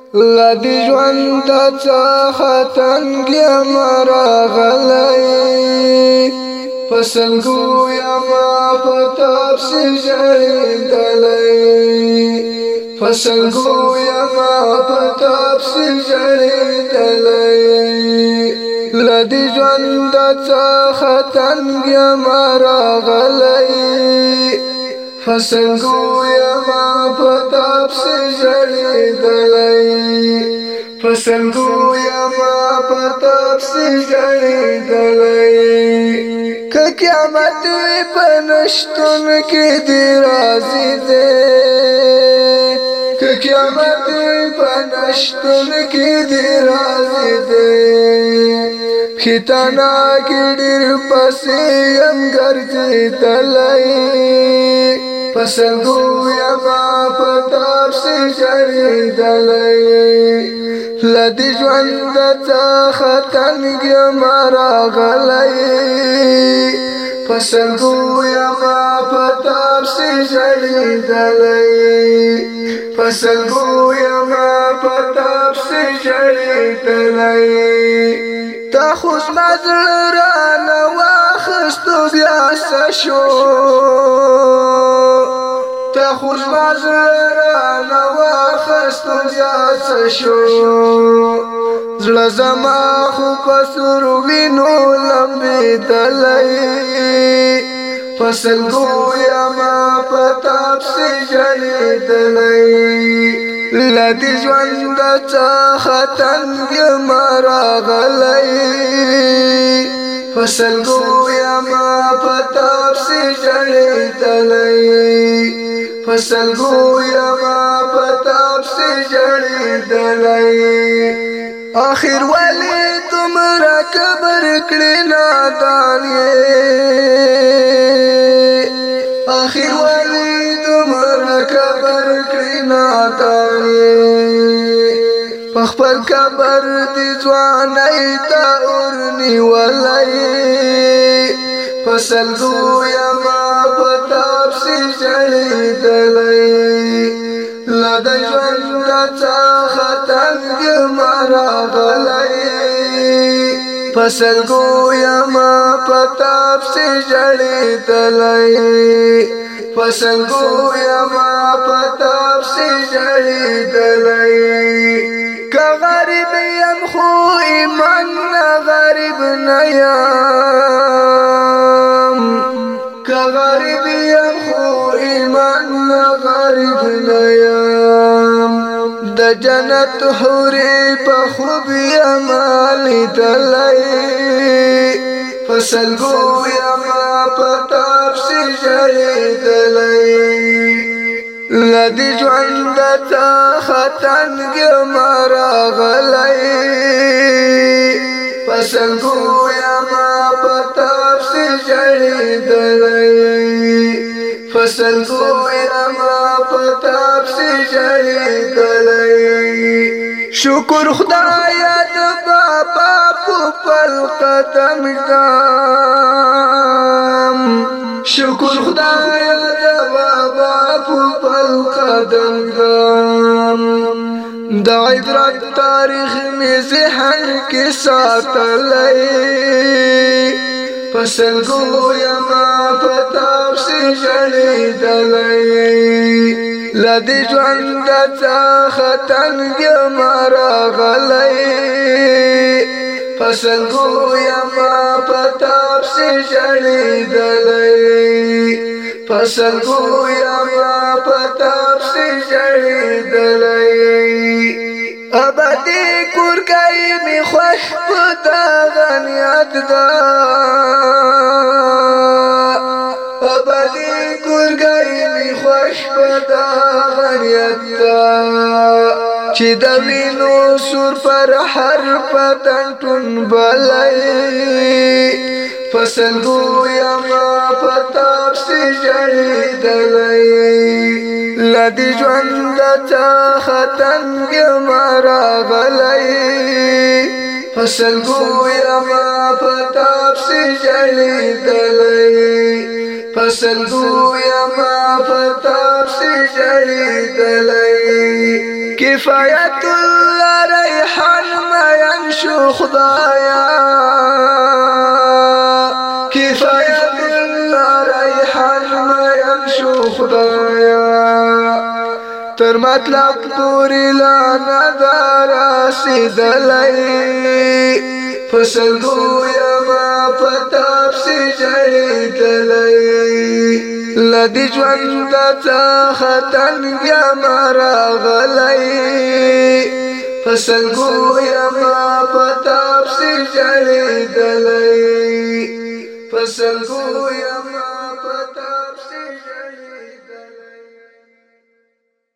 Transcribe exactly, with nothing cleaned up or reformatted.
لدی ژوند څخه تنګ یم راغلی پسلګو یم په تپسې ژړېدلی پسلګو یم په تپسې ژړېدلی لدی ژوند څخه تنګ یم راغلی پسلګو یم په تپسې ژړېدلی پسلګو یم په تپسې ژړېدلی که قیامت په نشتون کې دې راضي دی که قیامت په نشتون کې دې راضي دی ختانا کې ډېر پسې یم ګرځېدلی پسلګو یم په تپسې ژړېدلی لدی ژوند څخه تنګ یم راغلی پسلګو یم په تپسې ژړېدلی پسلګو یم په تپسې ژړېدلی تا خو زما زړه رانه واخیستو بیا څه شو تا خو زما زړه رانه واخیستو بیا څه شو زړه زما خو په سرو وینو لمبېدلی پسلګو یم په تپسې ژړېدلی لدی ژوند څخه تنګ یم راغلی پسلګو یم په تپسې ژړېدلی پسلګو یم په تپسې ژړېدلی آخر ولې دومره کبر کړې نادان یې آخر ولې دومره کبر کړې نادان یې په خپل کبر دې ځوانۍ ته اور نیولی پسلګو یم په تپسې ژړېدلی لدی ژوند څخه تنګ یم راغلی پسلګو یم په تپسې ژړېدلی پسلګو یم په تپسې ژړېدلی که غریب یم خو ایمان نه غریب نه یم که غریب یم خو ایمان نه غریب نه یم د جنت حورې په خوب یم لیدلی پسلګو یم په تپسې ژړېدلی لدی ژوند څخه تنګ یم راغلی پسلګو یم په تپسې ژړېدلی پسلګو یم په تپسې ژړېدلی شکر خدایه د بابا په خپل قدم ګام شکر خدایه د بابا په خپل قدم ګام د عبرت تاریخ مې ذهن کې ساتلی پسلګو یم په تپسې ژړېدلی لدی ژوند څخه تنګ یم راغلی پسلګو یم په تپسې ژړېدلی پسلګو یم په تپسې ژړېدلی ابدي کورګۍ مې خوښ په دغه نیت ده ابدي کورګۍ مې خوښ په دغه نیت ده چې د وینو سور پر هر بدن ټنبلی پسلګو یم په تپسې ژړېدلی لدی ژوند څخه تنګ یم راغلی پسلګو یم په تپسې ژړېدلی پسلګو یم په تپسې ژړېدلی کې كفاية الريحان ما ينشو خدايا كفاية الريحان ما ينشو خدايا تر مطلب پوری لانا دارا سیدلی فسلگو یما پتاب سی جڑی دلی لدی جوان تا ختن یما راغلی فسلگو یما پتاب سی جڑی دلی فسلگو یما